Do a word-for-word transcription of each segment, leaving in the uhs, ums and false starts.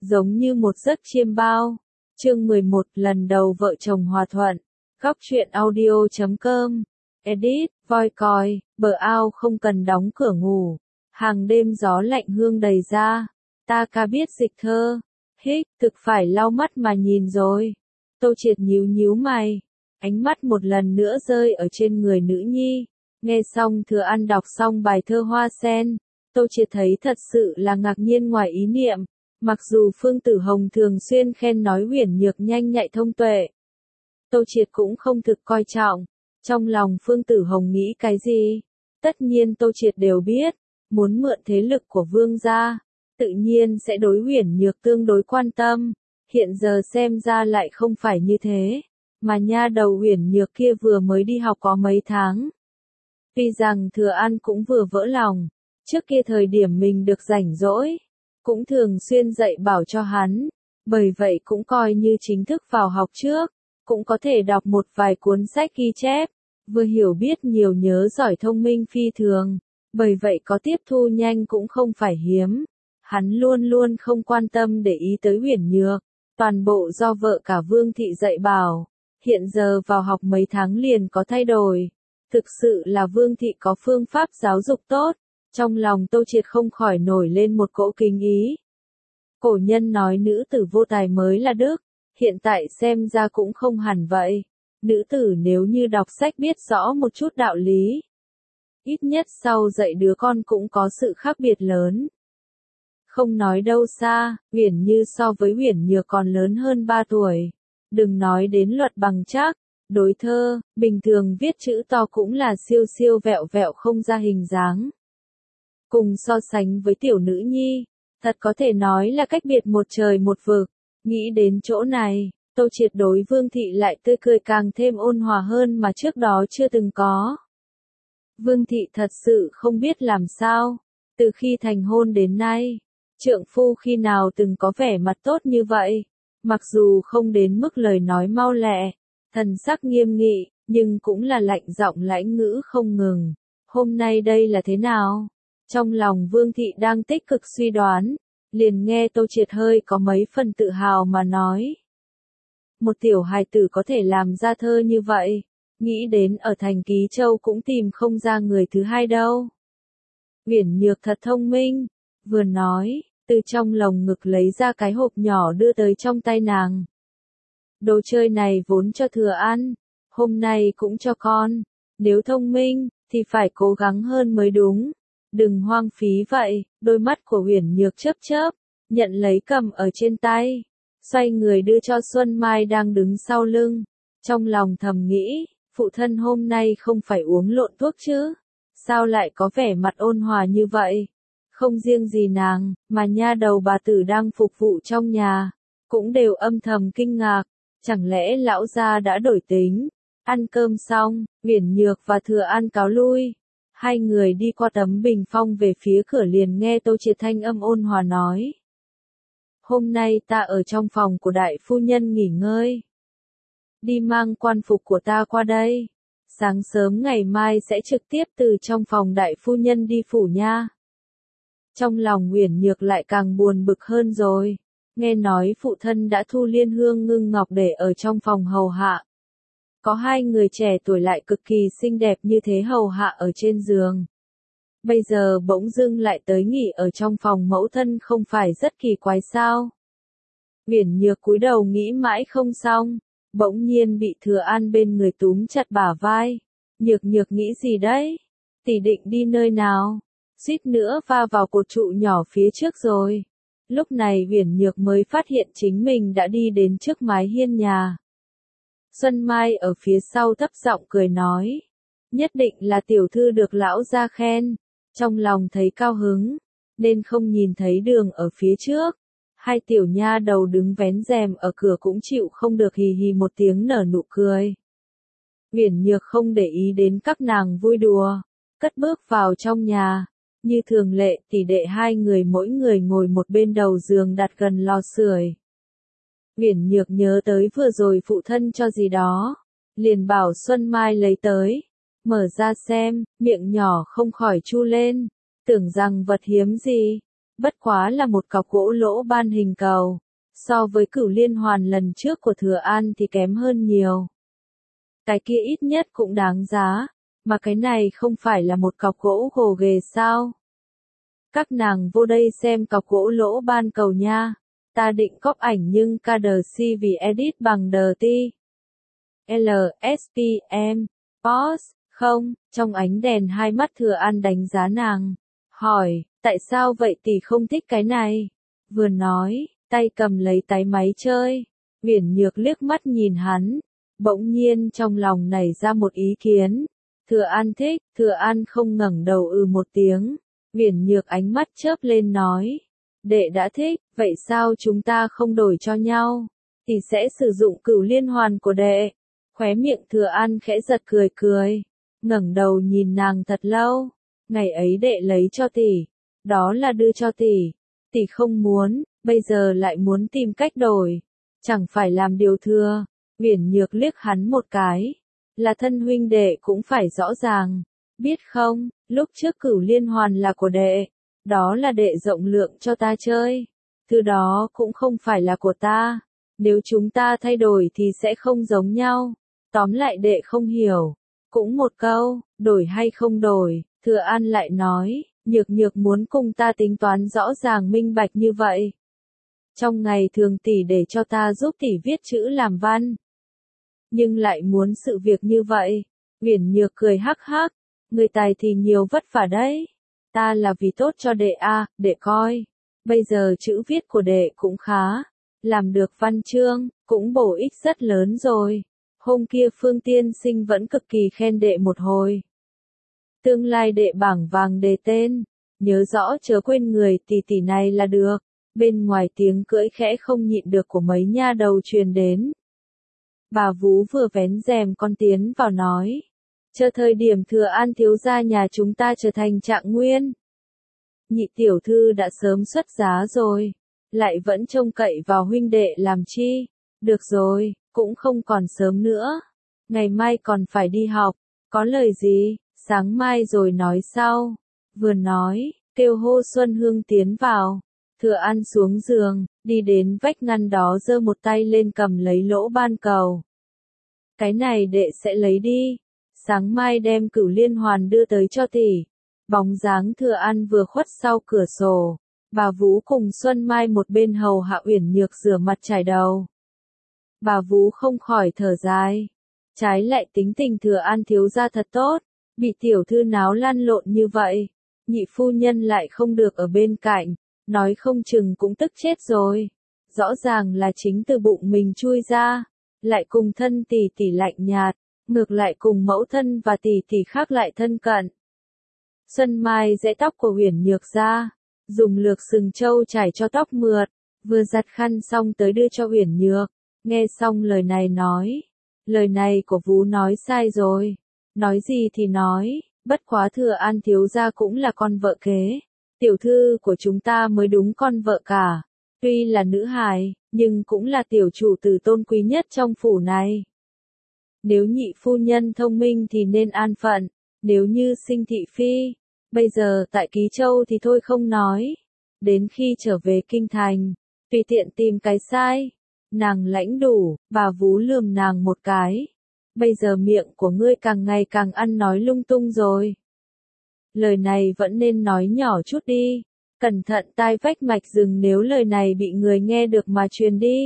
giống như một giấc chiêm bao. Chương mười một lần đầu vợ chồng hòa thuận. Góc truyện audio chấm com. Edit, voi còi, bờ ao không cần đóng cửa ngủ. Hàng đêm gió lạnh hương đầy ra. Ta ca biết dịch thơ. Hích, thực phải lau mắt mà nhìn rồi. Tô Triệt nhíu nhíu mày. Ánh mắt một lần nữa rơi ở trên người nữ nhi. Nghe xong Thừa An đọc xong bài thơ Hoa Sen. Tô Triệt thấy thật sự là ngạc nhiên ngoài ý niệm. Mặc dù Phương Tử Hồng thường xuyên khen nói Uyển Nhược nhanh nhạy thông tuệ. Tô Triệt cũng không thực coi trọng. Trong lòng Phương Tử Hồng nghĩ cái gì? Tất nhiên Tô Triệt đều biết. Muốn mượn thế lực của Vương gia. Tự nhiên sẽ đối Uyển Nhược tương đối quan tâm. Hiện giờ xem ra lại không phải như thế. Mà nha đầu Uyển Nhược kia vừa mới đi học có mấy tháng. Tuy rằng Thừa An cũng vừa vỡ lòng. Trước kia thời điểm mình được rảnh rỗi. Cũng thường xuyên dạy bảo cho hắn. Bởi vậy cũng coi như chính thức vào học trước. Cũng có thể đọc một vài cuốn sách ghi chép. Vừa hiểu biết nhiều nhớ giỏi thông minh phi thường. Bởi vậy có tiếp thu nhanh cũng không phải hiếm. Hắn luôn luôn không quan tâm để ý tới Uyển Nhược. Toàn bộ do vợ cả Vương Thị dạy bảo. Hiện giờ vào học mấy tháng liền có thay đổi. Thực sự là Vương Thị có phương pháp giáo dục tốt. Trong lòng Tô Triệt không khỏi nổi lên một cỗ kính ý. Cổ nhân nói nữ tử vô tài mới là đức. Hiện tại xem ra cũng không hẳn vậy. Nữ tử nếu như đọc sách biết rõ một chút đạo lý. Ít nhất sau dạy đứa con cũng có sự khác biệt lớn. Không nói đâu xa, Uyển Như so với Uyển Nhược còn lớn hơn ba tuổi. Đừng nói đến luật bằng trắc, đối thơ, bình thường viết chữ to cũng là siêu siêu vẹo vẹo không ra hình dáng. Cùng so sánh với tiểu nữ nhi, thật có thể nói là cách biệt một trời một vực. Nghĩ đến chỗ này, Tô Triệt đối Vương Thị lại tươi cười càng thêm ôn hòa hơn mà trước đó chưa từng có. Vương Thị thật sự không biết làm sao, từ khi thành hôn đến nay, trượng phu khi nào từng có vẻ mặt tốt như vậy, mặc dù không đến mức lời nói mau lẹ, thần sắc nghiêm nghị, nhưng cũng là lạnh giọng lãnh ngữ không ngừng. Hôm nay đây là thế nào? Trong lòng Vương Thị đang tích cực suy đoán, liền nghe Tô Triệt hơi có mấy phần tự hào mà nói. Một tiểu hài tử có thể làm ra thơ như vậy, nghĩ đến ở thành Ký Châu cũng tìm không ra người thứ hai đâu. Uyển Nhược thật thông minh, vừa nói, từ trong lồng ngực lấy ra cái hộp nhỏ đưa tới trong tay nàng. Đồ chơi này vốn cho Thừa An, hôm nay cũng cho con, nếu thông minh, thì phải cố gắng hơn mới đúng. Đừng hoang phí vậy, đôi mắt của Uyển Nhược chớp chớp, nhận lấy cầm ở trên tay, xoay người đưa cho Xuân Mai đang đứng sau lưng. Trong lòng thầm nghĩ, phụ thân hôm nay không phải uống lộn thuốc chứ, sao lại có vẻ mặt ôn hòa như vậy? Không riêng gì nàng, mà nha đầu bà tử đang phục vụ trong nhà, cũng đều âm thầm kinh ngạc, chẳng lẽ lão gia đã đổi tính? Ăn cơm xong, Uyển Nhược và Thừa An cáo lui. Hai người đi qua tấm bình phong về phía cửa liền nghe Tô Triệt thanh âm ôn hòa nói. Hôm nay ta ở trong phòng của đại phu nhân nghỉ ngơi. Đi mang quan phục của ta qua đây. Sáng sớm ngày mai sẽ trực tiếp từ trong phòng đại phu nhân đi phủ nha. Trong lòng Uyển Nhược lại càng buồn bực hơn rồi. Nghe nói phụ thân đã thu Liên Hương Ngưng Ngọc để ở trong phòng hầu hạ. Có hai người trẻ tuổi lại cực kỳ xinh đẹp như thế hầu hạ ở trên giường. Bây giờ bỗng dưng lại tới nghỉ ở trong phòng mẫu thân không phải rất kỳ quái sao? Uyển Nhược cúi đầu nghĩ mãi không xong, bỗng nhiên bị Thừa An bên người túm chặt bả vai. Nhược Nhược nghĩ gì đấy? Tỷ định đi nơi nào? Suýt nữa va vào cột trụ nhỏ phía trước rồi. Lúc này Uyển Nhược mới phát hiện chính mình đã đi đến trước mái hiên nhà. Xuân Mai ở phía sau thấp giọng cười nói. Nhất định là tiểu thư được lão gia khen. Trong lòng thấy cao hứng, nên không nhìn thấy đường ở phía trước. Hai tiểu nha đầu đứng vén rèm ở cửa cũng chịu không được hì hì một tiếng nở nụ cười. Uyển Nhược không để ý đến các nàng vui đùa, cất bước vào trong nhà. Như thường lệ tỷ đệ hai người mỗi người ngồi một bên đầu giường đặt gần lò sưởi. Uyển Nhược nhớ tới vừa rồi phụ thân cho gì đó, liền bảo Xuân Mai lấy tới, mở ra xem, miệng nhỏ không khỏi chu lên, tưởng rằng vật hiếm gì, bất quá là một cọc gỗ lỗ ban hình cầu. So với Cửu Liên Hoàn lần trước của Thừa An thì kém hơn nhiều. Cái kia ít nhất cũng đáng giá, mà cái này không phải là một cọc gỗ gồ ghề sao? Các nàng vô đây xem cọc gỗ lỗ ban cầu nha. Ta định cóp ảnh nhưng ca đờ si vì edit bằng đờ ti. L, S, P, M, Boss, không, trong ánh đèn hai mắt Thừa An đánh giá nàng. Hỏi, tại sao vậy tỷ không thích cái này? Vừa nói, tay cầm lấy tay máy chơi. Uyển Nhược liếc mắt nhìn hắn. Bỗng nhiên trong lòng nảy ra một ý kiến. Thừa An thích, Thừa An không ngẩng đầu ừ một tiếng. Uyển Nhược ánh mắt chớp lên nói. Đệ đã thích, vậy sao chúng ta không đổi cho nhau? Tỷ sẽ sử dụng Cửu Liên Hoàn của đệ. Khóe miệng Thừa An khẽ giật cười cười. Ngẩng đầu nhìn nàng thật lâu. Ngày ấy đệ lấy cho tỷ. Đó là đưa cho tỷ. Tỷ không muốn, bây giờ lại muốn tìm cách đổi. Chẳng phải làm điều thừa. Uyển Nhược liếc hắn một cái. Là thân huynh đệ cũng phải rõ ràng. Biết không, lúc trước Cửu Liên Hoàn là của đệ. Đó là đệ rộng lượng cho ta chơi. Thứ đó cũng không phải là của ta. Nếu chúng ta thay đổi thì sẽ không giống nhau. Tóm lại đệ không hiểu. Cũng một câu, đổi hay không đổi, Thừa An lại nói, Nhược Nhược muốn cùng ta tính toán rõ ràng minh bạch như vậy. Trong ngày thường tỷ để cho ta giúp tỷ viết chữ làm văn. Nhưng lại muốn sự việc như vậy. Uyển Nhược cười hắc hắc, người tài thì nhiều vất vả đấy. Ta là vì tốt cho đệ a, đệ coi. Bây giờ chữ viết của đệ cũng khá. Làm được văn chương, cũng bổ ích rất lớn rồi. Hôm kia Phương Tiên Sinh vẫn cực kỳ khen đệ một hồi. Tương lai đệ bảng vàng đề tên. Nhớ rõ chớ quên người tỷ tỷ này là được. Bên ngoài tiếng cưỡi khẽ không nhịn được của mấy nha đầu truyền đến. Bà Vú vừa vén rèm con tiến vào nói. Chờ thời điểm Thừa An thiếu gia nhà chúng ta trở thành trạng nguyên. Nhị tiểu thư đã sớm xuất giá rồi. Lại vẫn trông cậy vào huynh đệ làm chi. Được rồi, cũng không còn sớm nữa. Ngày mai còn phải đi học. Có lời gì, sáng mai rồi nói sau. Vừa nói, kêu hô Xuân Hương tiến vào. Thừa An xuống giường, đi đến vách ngăn đó giơ một tay lên cầm lấy lỗ ban cầu. Cái này đệ sẽ lấy đi. Sáng mai đem Cửu Liên Hoàn đưa tới cho tỷ. Bóng dáng Thừa An vừa khuất sau cửa sổ. Bà Vũ cùng Xuân Mai một bên hầu hạ Uyển Nhược rửa mặt chải đầu. Bà Vũ không khỏi thở dài. Trái lại tính tình Thừa An thiếu gia thật tốt. Bị tiểu thư náo lăn lộn như vậy. Nhị phu nhân lại không được ở bên cạnh. Nói không chừng cũng tức chết rồi. Rõ ràng là chính từ bụng mình chui ra. Lại cùng thân tỷ tỷ lạnh nhạt. Ngược lại cùng mẫu thân và tỷ tỷ khác lại thân cận. Xuân Mai giãy tóc của Uyển Nhược ra. Dùng lược sừng trâu chải cho tóc mượt. Vừa giặt khăn xong tới đưa cho Uyển Nhược. Nghe xong lời này nói. Lời này của Vú nói sai rồi. Nói gì thì nói. Bất quá Thừa An thiếu gia cũng là con vợ kế. Tiểu thư của chúng ta mới đúng con vợ cả. Tuy là nữ hài, nhưng cũng là tiểu chủ tử tôn quý nhất trong phủ này. Nếu nhị phu nhân thông minh thì nên an phận. Nếu như sinh thị phi. Bây giờ tại Ký Châu thì thôi không nói. Đến khi trở về kinh thành. Tùy tiện tìm cái sai. Nàng lãnh đủ, bà Vú lườm nàng một cái. Bây giờ miệng của ngươi càng ngày càng ăn nói lung tung rồi. Lời này vẫn nên nói nhỏ chút đi. Cẩn thận tai vách mạch rừng nếu lời này bị người nghe được mà truyền đi.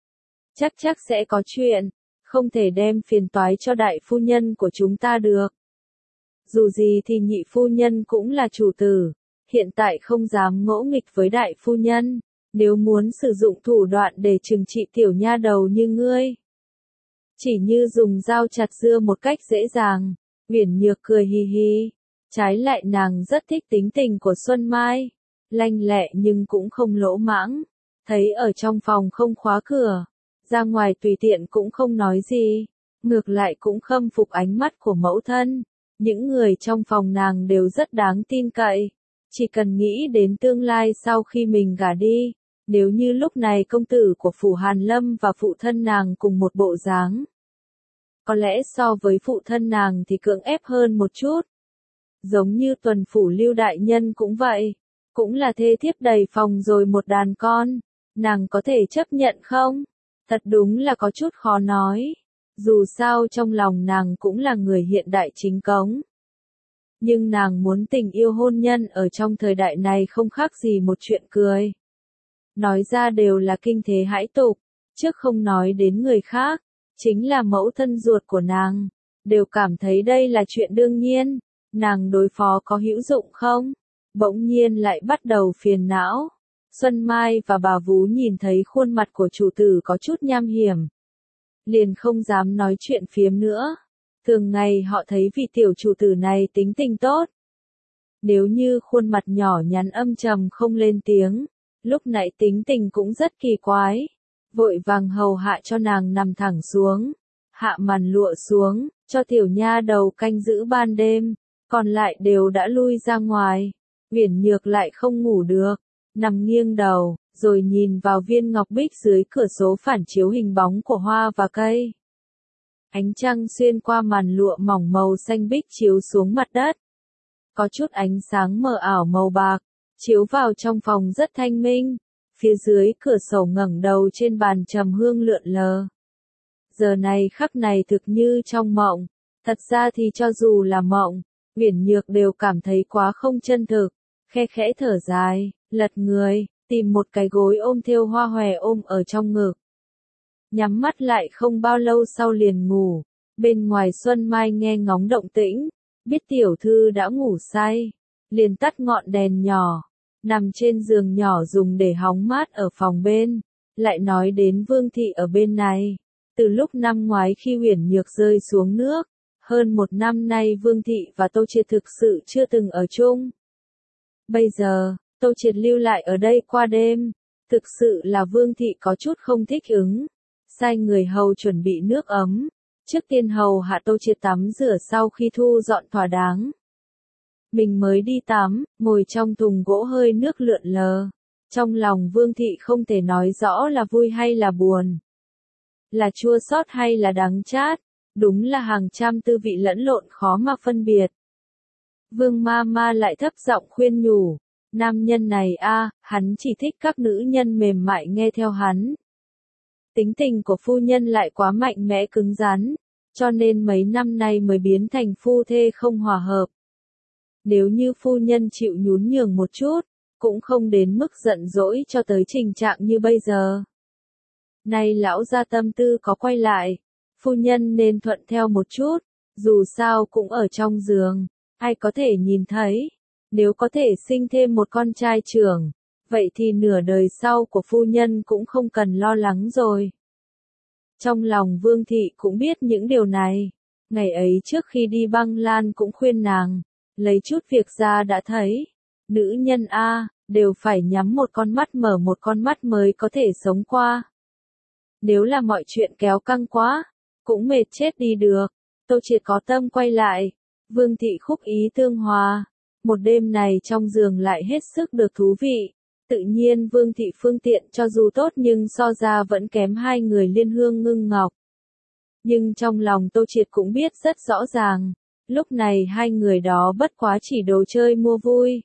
Chắc chắc sẽ có chuyện. Không thể đem phiền toái cho đại phu nhân của chúng ta được. Dù gì thì nhị phu nhân cũng là chủ tử. Hiện tại không dám ngỗ nghịch với đại phu nhân. Nếu muốn sử dụng thủ đoạn để trừng trị tiểu nha đầu như ngươi. Chỉ như dùng dao chặt dưa một cách dễ dàng. Uyển Nhược cười hì hì. Trái lại nàng rất thích tính tình của Xuân Mai. Lanh lẹ nhưng cũng không lỗ mãng. Thấy ở trong phòng không khóa cửa. Ra ngoài tùy tiện cũng không nói gì. Ngược lại cũng khâm phục ánh mắt của mẫu thân. Những người trong phòng nàng đều rất đáng tin cậy. Chỉ cần nghĩ đến tương lai sau khi mình gả đi. Nếu như lúc này công tử của phủ Hàn Lâm và phụ thân nàng cùng một bộ dáng. Có lẽ so với phụ thân nàng thì cưỡng ép hơn một chút. Giống như tuần phủ Lưu đại nhân cũng vậy. cũng là thê thiếp đầy phòng rồi một đàn con, nàng có thể chấp nhận không? Thật đúng là có chút khó nói. Dù sao trong lòng nàng cũng là người hiện đại chính cống. Nhưng nàng muốn tình yêu hôn nhân ở trong thời đại này không khác gì một chuyện cười. Nói ra đều là kinh thế hãi tục, trước không nói đến người khác, chính là mẫu thân ruột của nàng, đều cảm thấy đây là chuyện đương nhiên, nàng đối phó có hữu dụng không? Bỗng nhiên lại bắt đầu phiền não. Xuân Mai và bà Vú nhìn thấy khuôn mặt của chủ tử có chút nham hiểm, liền không dám nói chuyện phiếm nữa. Thường ngày họ thấy vị tiểu chủ tử này tính tình tốt. Nếu như khuôn mặt nhỏ nhắn âm trầm không lên tiếng, lúc nãy tính tình cũng rất kỳ quái. Vội vàng hầu hạ cho nàng nằm thẳng xuống, hạ màn lụa xuống, cho tiểu nha đầu canh giữ ban đêm, còn lại đều đã lui ra ngoài. Uyển Nhược lại không ngủ được, nằm nghiêng đầu, rồi nhìn vào viên ngọc bích dưới cửa sổ phản chiếu hình bóng của hoa và cây. Ánh trăng xuyên qua màn lụa mỏng màu xanh bích chiếu xuống mặt đất. Có chút ánh sáng mờ ảo màu bạc, chiếu vào trong phòng rất thanh minh. Phía dưới cửa sổ ngẩng đầu trên bàn trầm hương lượn lờ. Giờ này khắc này thực như trong mộng. Thật ra thì cho dù là mộng, Uyển Nhược đều cảm thấy quá không chân thực. Khe khẽ thở dài, lật người, tìm một cái gối ôm thêu hoa hòe ôm ở trong ngực. Nhắm mắt lại không bao lâu sau liền ngủ. Bên ngoài Xuân Mai nghe ngóng động tĩnh, biết tiểu thư đã ngủ say, liền tắt ngọn đèn nhỏ, nằm trên giường nhỏ dùng để hóng mát ở phòng bên. Lại nói đến Vương thị ở bên này, từ lúc năm ngoái khi Uyển Nhược rơi xuống nước, hơn một năm nay Vương thị và Tô Triệt thực sự chưa từng ở chung. Bây giờ, Tô Triệt lưu lại ở đây qua đêm, thực sự là Vương thị có chút không thích ứng, sai người hầu chuẩn bị nước ấm, trước tiên hầu hạ Tô Triệt tắm rửa sau khi thu dọn thỏa đáng. Mình mới đi tắm, ngồi trong thùng gỗ hơi nước lượn lờ. Trong lòng Vương thị không thể nói rõ là vui hay là buồn, là chua xót hay là đắng chát, đúng là hàng trăm tư vị lẫn lộn khó mà phân biệt. Vương ma ma lại thấp giọng khuyên nhủ, nam nhân này a, hắn chỉ thích các nữ nhân mềm mại nghe theo hắn. Tính tình của phu nhân lại quá mạnh mẽ cứng rắn, cho nên mấy năm nay mới biến thành phu thê không hòa hợp. Nếu như phu nhân chịu nhún nhường một chút, cũng không đến mức giận dỗi cho tới trình trạng như bây giờ. Nay lão gia tâm tư có quay lại, phu nhân nên thuận theo một chút, dù sao cũng ở trong giường, ai có thể nhìn thấy. Nếu có thể sinh thêm một con trai trưởng, vậy thì nửa đời sau của phu nhân cũng không cần lo lắng rồi. Trong lòng Vương thị cũng biết những điều này, ngày ấy trước khi đi băng lan cũng khuyên nàng, lấy chút việc ra đã thấy, nữ nhân a, đều phải nhắm một con mắt mở một con mắt mới có thể sống qua. Nếu là mọi chuyện kéo căng quá, cũng mệt chết đi được. Tô Triệt có tâm quay lại, Vương thị khúc ý tương hòa, một đêm này trong giường lại hết sức được thú vị. Tự nhiên Vương thị phương tiện cho dù tốt nhưng so ra vẫn kém hai người Liên Hương Ngưng Ngọc. Nhưng trong lòng Tô Triệt cũng biết rất rõ ràng, lúc này hai người đó bất quá chỉ đồ chơi mua vui.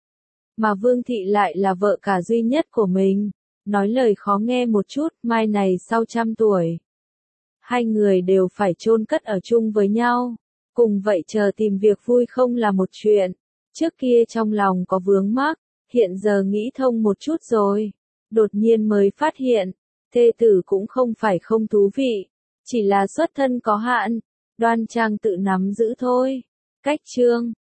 Mà Vương thị lại là vợ cả duy nhất của mình, nói lời khó nghe một chút, mai này sau trăm tuổi, hai người đều phải chôn cất ở chung với nhau, cùng vậy chờ tìm việc vui không là một chuyện. Trước kia trong lòng có vướng mắc, hiện giờ nghĩ thông một chút rồi, đột nhiên mới phát hiện, thê tử cũng không phải không thú vị, chỉ là xuất thân có hạn, đoan trang tự nắm giữ thôi. Cách chương